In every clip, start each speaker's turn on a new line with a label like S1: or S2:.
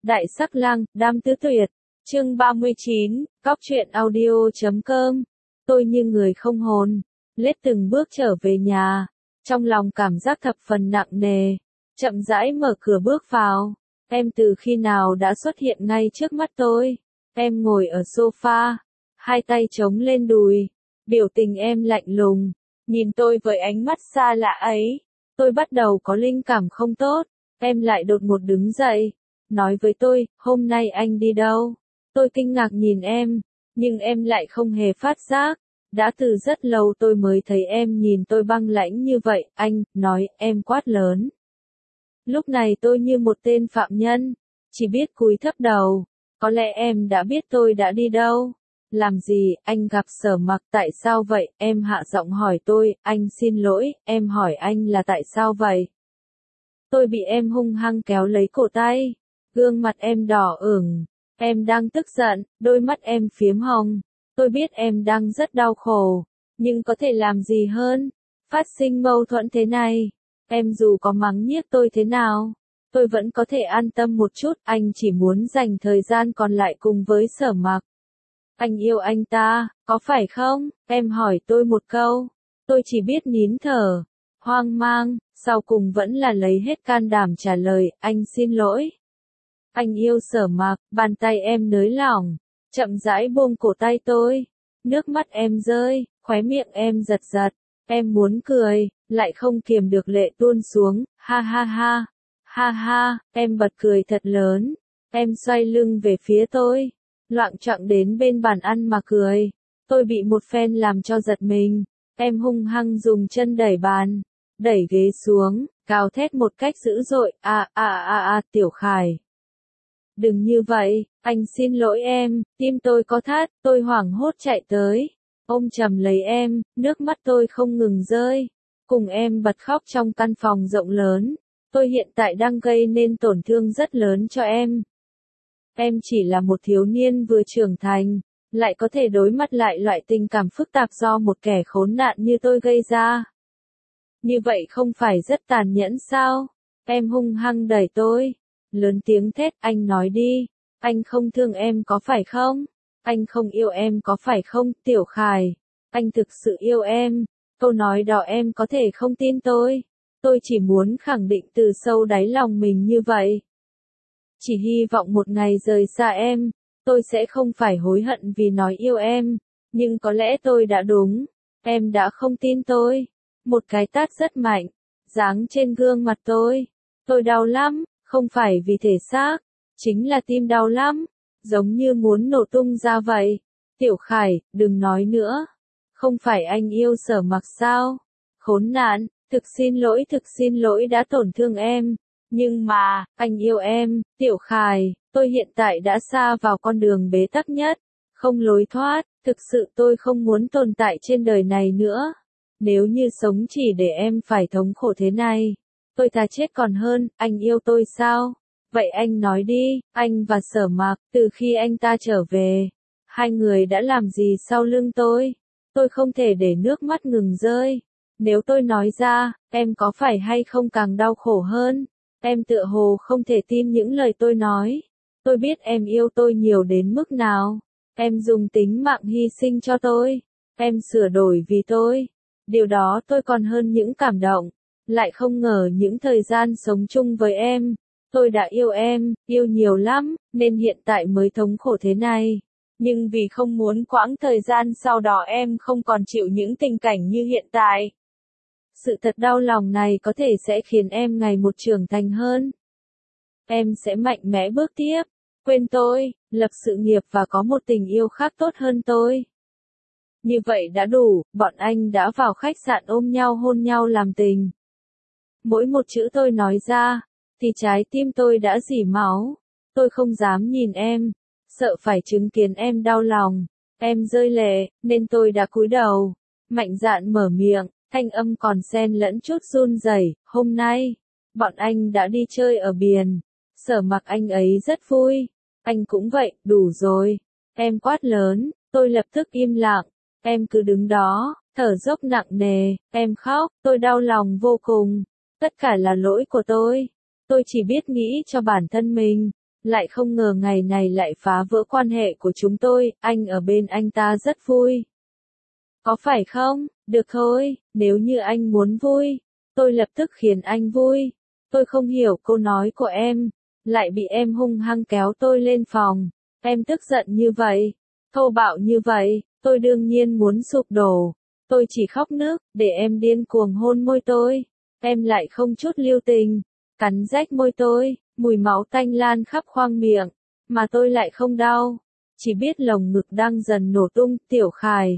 S1: Đại sắc lang, đam tứ tuyệt. Chương 39, Góc truyện audio.com. Tôi như người không hồn, lết từng bước trở về nhà, trong lòng cảm giác thập phần nặng nề, chậm rãi mở cửa bước vào. Em từ khi nào đã xuất hiện ngay trước mắt tôi? Em ngồi ở sofa, hai tay chống lên đùi, biểu tình em lạnh lùng, nhìn tôi với ánh mắt xa lạ ấy. Tôi bắt đầu có linh cảm không tốt, em lại đột ngột đứng dậy, nói với tôi, hôm nay anh đi đâu? Tôi kinh ngạc nhìn em, nhưng em lại không hề phát giác. Đã từ rất lâu tôi mới thấy em nhìn tôi băng lãnh như vậy, anh, nói, em quát lớn. Lúc này tôi như một tên phạm nhân, chỉ biết cúi thấp đầu. Có lẽ em đã biết tôi đã đi đâu. Làm gì, anh gặp Sở Mặc, tại sao vậy? Em hạ giọng hỏi tôi, anh xin lỗi, em hỏi anh là tại sao vậy? Tôi bị em hung hăng kéo lấy cổ tay, gương mặt em đỏ ửng, em đang tức giận, đôi mắt em phiếm hồng. Tôi biết em đang rất đau khổ, nhưng có thể làm gì hơn? Phát sinh mâu thuẫn thế này, em dù có mắng nhiếc tôi thế nào, tôi vẫn có thể an tâm một chút, anh chỉ muốn dành thời gian còn lại cùng với Sở Mặc. Anh yêu anh ta, có phải không? Em hỏi tôi một câu, tôi chỉ biết nín thở, hoang mang, sau cùng vẫn là lấy hết can đảm trả lời, anh xin lỗi. Anh yêu Sở Mặc, bàn tay em nới lỏng, chậm rãi buông cổ tay tôi, nước mắt em rơi, khóe miệng em giật giật, em muốn cười, lại không kiềm được lệ tuôn xuống, ha ha ha, em bật cười thật lớn, em xoay lưng về phía tôi, loạng choạng đến bên bàn ăn mà cười. Tôi bị một phen làm cho giật mình, em hung hăng dùng chân đẩy bàn, đẩy ghế xuống, gào thét một cách dữ dội, Tiểu Khải. Đừng như vậy, anh xin lỗi em, tim tôi có thắt, tôi hoảng hốt chạy tới, ôm chầm lấy em, nước mắt tôi không ngừng rơi, cùng em bật khóc trong căn phòng rộng lớn, tôi hiện tại đang gây nên tổn thương rất lớn cho em. Em chỉ là một thiếu niên vừa trưởng thành, lại có thể đối mặt lại loại tình cảm phức tạp do một kẻ khốn nạn như tôi gây ra. Như vậy không phải rất tàn nhẫn sao? Em hung hăng đẩy tôi, lớn tiếng thét, anh nói đi, anh không thương em có phải không? Anh không yêu em có phải không, Tiểu Khải? Anh thực sự yêu em, câu nói đó em có thể không tin tôi chỉ muốn khẳng định từ sâu đáy lòng mình như vậy. Chỉ hy vọng một ngày rời xa em, tôi sẽ không phải hối hận vì nói yêu em, nhưng có lẽ tôi đã đúng, em đã không tin tôi. Một cái tát rất mạnh, giáng trên gương mặt tôi đau lắm, không phải vì thể xác, chính là tim đau lắm, giống như muốn nổ tung ra vậy. Tiểu Khải, đừng nói nữa, không phải anh yêu Sở Mặc sao? Khốn nạn, thực xin lỗi đã tổn thương em. Nhưng mà, anh yêu em, Tiểu Khải, tôi hiện tại đã sa vào con đường bế tắc nhất, không lối thoát, thực sự tôi không muốn tồn tại trên đời này nữa. Nếu như sống chỉ để em phải thống khổ thế này, tôi thà chết còn hơn, anh yêu tôi sao? Vậy anh nói đi, anh và Sở Mặc, từ khi anh ta trở về, hai người đã làm gì sau lưng tôi không thể để nước mắt ngừng rơi. Nếu tôi nói ra, em có phải hay không càng đau khổ hơn? Em tựa hồ không thể tin những lời tôi nói. Tôi biết em yêu tôi nhiều đến mức nào. Em dùng tính mạng hy sinh cho tôi. Em sửa đổi vì tôi. Điều đó tôi còn hơn những cảm động. Lại không ngờ những thời gian sống chung với em, tôi đã yêu em, yêu nhiều lắm, nên hiện tại mới thống khổ thế này. Nhưng vì không muốn quãng thời gian sau đó em không còn chịu những tình cảnh như hiện tại. Sự thật đau lòng này có thể sẽ khiến em ngày một trưởng thành hơn. Em sẽ mạnh mẽ bước tiếp, quên tôi, lập sự nghiệp và có một tình yêu khác tốt hơn tôi. Như vậy đã đủ, bọn anh đã vào khách sạn ôm nhau hôn nhau làm tình. Mỗi một chữ tôi nói ra, thì trái tim tôi đã rỉ máu. Tôi không dám nhìn em, sợ phải chứng kiến em đau lòng, em rơi lệ, nên tôi đã cúi đầu, mạnh dạn mở miệng. Thanh âm còn xen lẫn chút run rẩy, hôm nay, bọn anh đã đi chơi ở biển, Sở Mặc anh ấy rất vui, anh cũng vậy, đủ rồi, em quát lớn, tôi lập tức im lặng, em cứ đứng đó, thở dốc nặng nề, em khóc, tôi đau lòng vô cùng, tất cả là lỗi của tôi chỉ biết nghĩ cho bản thân mình, lại không ngờ ngày này lại phá vỡ quan hệ của chúng tôi, anh ở bên anh ta rất vui. Có phải không? Được thôi, nếu như anh muốn vui, tôi lập tức khiến anh vui. Tôi không hiểu câu nói của em, lại bị em hung hăng kéo tôi lên phòng. Em tức giận như vậy, thô bạo như vậy, tôi đương nhiên muốn sụp đổ. Tôi chỉ khóc nức, để em điên cuồng hôn môi tôi. Em lại không chút lưu tình, cắn rách môi tôi, mùi máu tanh lan khắp khoang miệng, mà tôi lại không đau, chỉ biết lồng ngực đang dần nổ tung. Tiểu Khải,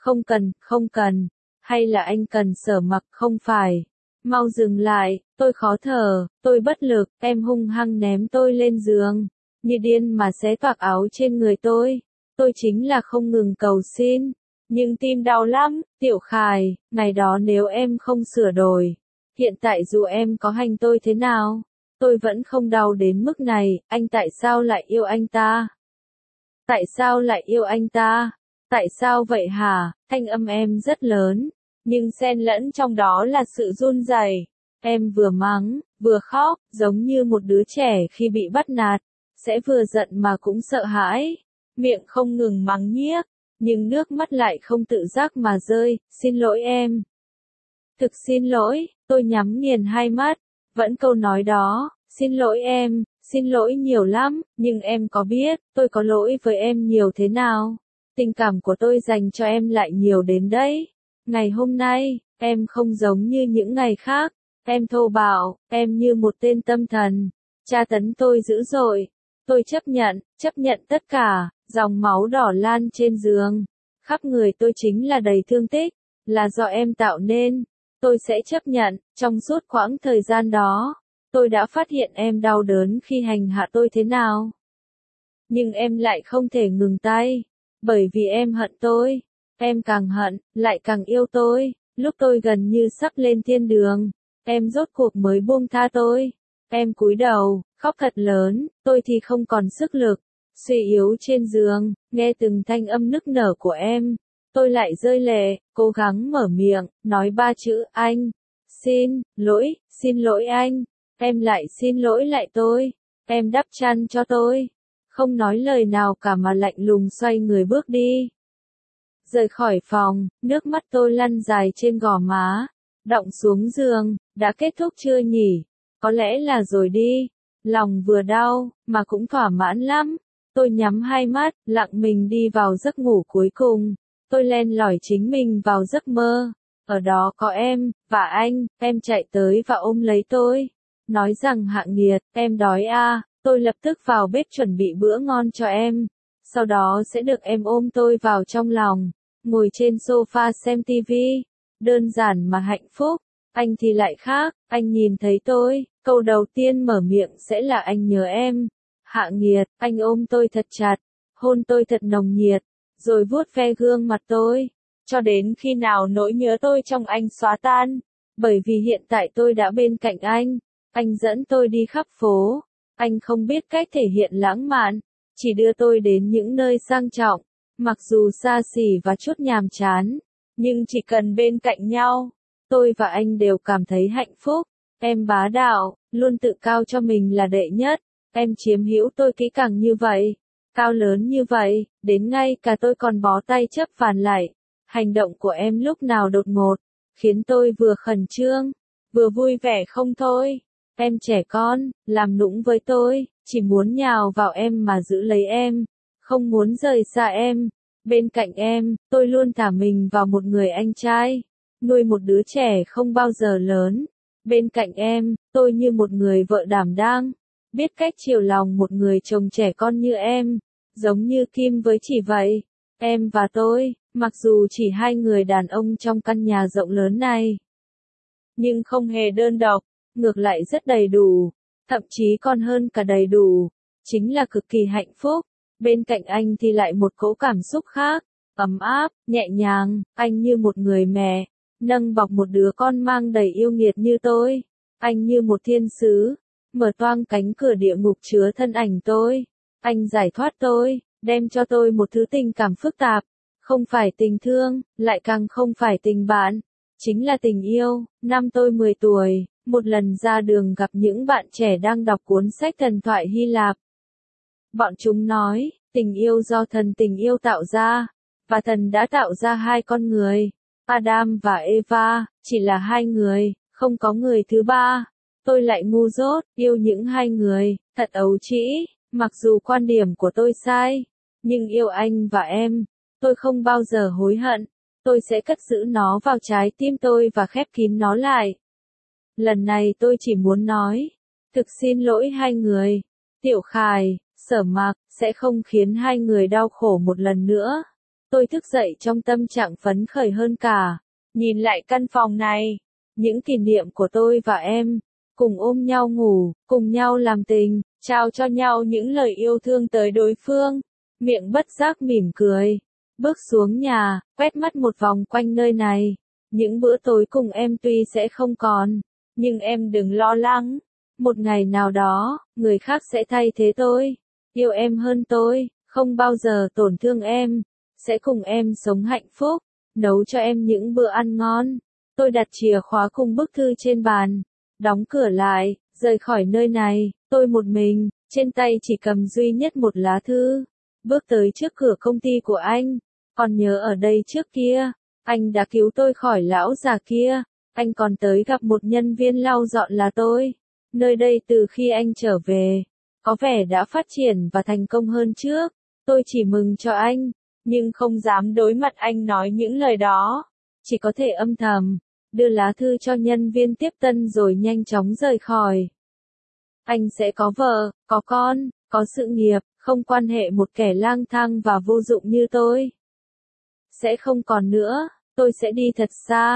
S1: không cần, hay là anh cần Sở Mặc? Không phải, mau dừng lại, tôi khó thở, tôi bất lực. Em hung hăng ném tôi lên giường, như điên mà xé toạc áo trên người tôi chính là không ngừng cầu xin, nhưng tim đau lắm. Tiểu Khải, ngày đó nếu em không sửa đổi, hiện tại dù em có hành tôi thế nào, tôi vẫn không đau đến mức này. Anh tại sao lại yêu anh ta? Tại sao lại yêu anh ta? Tại sao vậy hả? Thanh âm em rất lớn, nhưng xen lẫn trong đó là sự run rẩy. Em vừa mắng, vừa khóc, giống như một đứa trẻ khi bị bắt nạt, sẽ vừa giận mà cũng sợ hãi, miệng không ngừng mắng nhiếc, nhưng nước mắt lại không tự giác mà rơi. Xin lỗi em. Thực xin lỗi, tôi nhắm nghiền hai mắt, vẫn câu nói đó, xin lỗi em, xin lỗi nhiều lắm, nhưng em có biết, tôi có lỗi với em nhiều thế nào? Tình cảm của tôi dành cho em lại nhiều đến đấy. Ngày hôm nay, em không giống như những ngày khác, em thô bạo, em như một tên tâm thần, tra tấn tôi dữ dội. Tôi chấp nhận tất cả, dòng máu đỏ lan trên giường, khắp người tôi chính là đầy thương tích, là do em tạo nên. Tôi sẽ chấp nhận. Trong suốt quãng thời gian đó, tôi đã phát hiện em đau đớn khi hành hạ tôi thế nào. Nhưng em lại không thể ngừng tay, bởi vì em hận tôi. Em càng hận, lại càng yêu tôi. Lúc tôi gần như sắp lên thiên đường, em rốt cuộc mới buông tha tôi. Em cúi đầu, khóc thật lớn, tôi thì không còn sức lực, suy yếu trên giường, nghe từng thanh âm nức nở của em. Tôi lại rơi lệ, cố gắng mở miệng, nói ba chữ anh. Xin lỗi anh. Em lại xin lỗi lại tôi. Em đắp chăn cho tôi. Không nói lời nào cả mà lạnh lùng xoay người bước đi. Rời khỏi phòng, nước mắt tôi lăn dài trên gò má, đọng xuống giường. Đã kết thúc chưa nhỉ? Có lẽ là rồi đi. Lòng vừa đau, mà cũng thỏa mãn lắm. Tôi nhắm hai mắt, lặng mình đi vào giấc ngủ cuối cùng. Tôi len lỏi chính mình vào giấc mơ. Ở đó có em, và anh. Em chạy tới và ôm lấy tôi, nói rằng Hạ Nghiệt, em đói à. Tôi lập tức vào bếp chuẩn bị bữa ngon cho em. Sau đó sẽ được em ôm tôi vào trong lòng, ngồi trên sofa xem tivi. Đơn giản mà hạnh phúc. Anh thì lại khác, anh nhìn thấy tôi, câu đầu tiên mở miệng sẽ là anh nhớ em. Hạ Nghiệt, anh ôm tôi thật chặt, hôn tôi thật nồng nhiệt, rồi vuốt ve gương mặt tôi, cho đến khi nào nỗi nhớ tôi trong anh xóa tan. Bởi vì hiện tại tôi đã bên cạnh anh dẫn tôi đi khắp phố, anh không biết cách thể hiện lãng mạn, chỉ đưa tôi đến những nơi sang trọng, mặc dù xa xỉ và chút nhàm chán, nhưng chỉ cần bên cạnh nhau, tôi và anh đều cảm thấy hạnh phúc. Em bá đạo, luôn tự cao cho mình là đệ nhất, em chiếm hữu tôi kỹ càng như vậy, cao lớn như vậy, đến ngay cả tôi còn bó tay chấp phản lại. Hành động của em lúc nào đột ngột, khiến tôi vừa khẩn trương, vừa vui vẻ không thôi. Em trẻ con, làm nũng với tôi, chỉ muốn nhào vào em mà giữ lấy em, không muốn rời xa em. Bên cạnh em, tôi luôn thả mình vào một người anh trai, nuôi một đứa trẻ không bao giờ lớn. Bên cạnh em, tôi như một người vợ đảm đang, biết cách chiều lòng một người chồng trẻ con như em, giống như Kim với Chỉ vậy. Em và tôi, mặc dù chỉ hai người đàn ông trong căn nhà rộng lớn này, nhưng không hề đơn độc, ngược lại rất đầy đủ, thậm chí còn hơn cả đầy đủ, chính là cực kỳ hạnh phúc. Bên cạnh anh thì lại một cỗ cảm xúc khác, ấm áp, nhẹ nhàng, anh như một người mẹ, nâng bọc một đứa con mang đầy yêu nghiệt như tôi. Anh như một thiên sứ, mở toang cánh cửa địa ngục chứa thân ảnh tôi. Anh giải thoát tôi, đem cho tôi một thứ tình cảm phức tạp, không phải tình thương, lại càng không phải tình bạn, chính là tình yêu. Năm tôi 10 tuổi, một lần ra đường gặp những bạn trẻ đang đọc cuốn sách thần thoại Hy Lạp. Bọn chúng nói, tình yêu do thần tình yêu tạo ra, và thần đã tạo ra hai con người, Adam và Eva, chỉ là hai người, không có người thứ ba. Tôi lại ngu dốt, yêu những hai người, thật ấu trĩ, mặc dù quan điểm của tôi sai, nhưng yêu anh và em, tôi không bao giờ hối hận, tôi sẽ cất giữ nó vào trái tim tôi và khép kín nó lại. Lần này tôi chỉ muốn nói, thực xin lỗi hai người, Tiểu Khải, Sở Mạc, sẽ không khiến hai người đau khổ một lần nữa. Tôi thức dậy trong tâm trạng phấn khởi hơn cả, nhìn lại căn phòng này, những kỷ niệm của tôi và em, cùng ôm nhau ngủ, cùng nhau làm tình, trao cho nhau những lời yêu thương tới đối phương, miệng bất giác mỉm cười. Bước xuống nhà, quét mắt một vòng quanh nơi này, những bữa tối cùng em tuy sẽ không còn, nhưng em đừng lo lắng, một ngày nào đó, người khác sẽ thay thế tôi, yêu em hơn tôi, không bao giờ tổn thương em, sẽ cùng em sống hạnh phúc, nấu cho em những bữa ăn ngon. Tôi đặt chìa khóa cùng bức thư trên bàn, đóng cửa lại, rời khỏi nơi này, tôi một mình, trên tay chỉ cầm duy nhất một lá thư, bước tới trước cửa công ty của anh. Còn nhớ ở đây trước kia, anh đã cứu tôi khỏi lão già kia, anh còn tới gặp một nhân viên lau dọn là tôi. Nơi đây từ khi anh trở về, có vẻ đã phát triển và thành công hơn trước, tôi chỉ mừng cho anh, nhưng không dám đối mặt anh nói những lời đó, chỉ có thể âm thầm, đưa lá thư cho nhân viên tiếp tân rồi nhanh chóng rời khỏi. Anh sẽ có vợ, có con, có sự nghiệp, không quan hệ một kẻ lang thang và vô dụng như tôi. Sẽ không còn nữa, tôi sẽ đi thật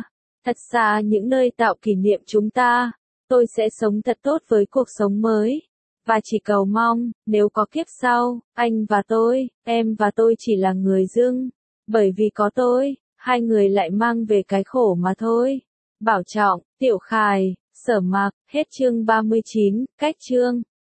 S1: xa những nơi tạo kỷ niệm chúng ta, tôi sẽ sống thật tốt với cuộc sống mới, và chỉ cầu mong, nếu có kiếp sau, anh và tôi, em và tôi chỉ là người dưng, bởi vì có tôi, hai người lại mang về cái khổ mà thôi. Bảo Trọng, Tiểu Khải, Sở Mạc, hết chương 39, cách chương.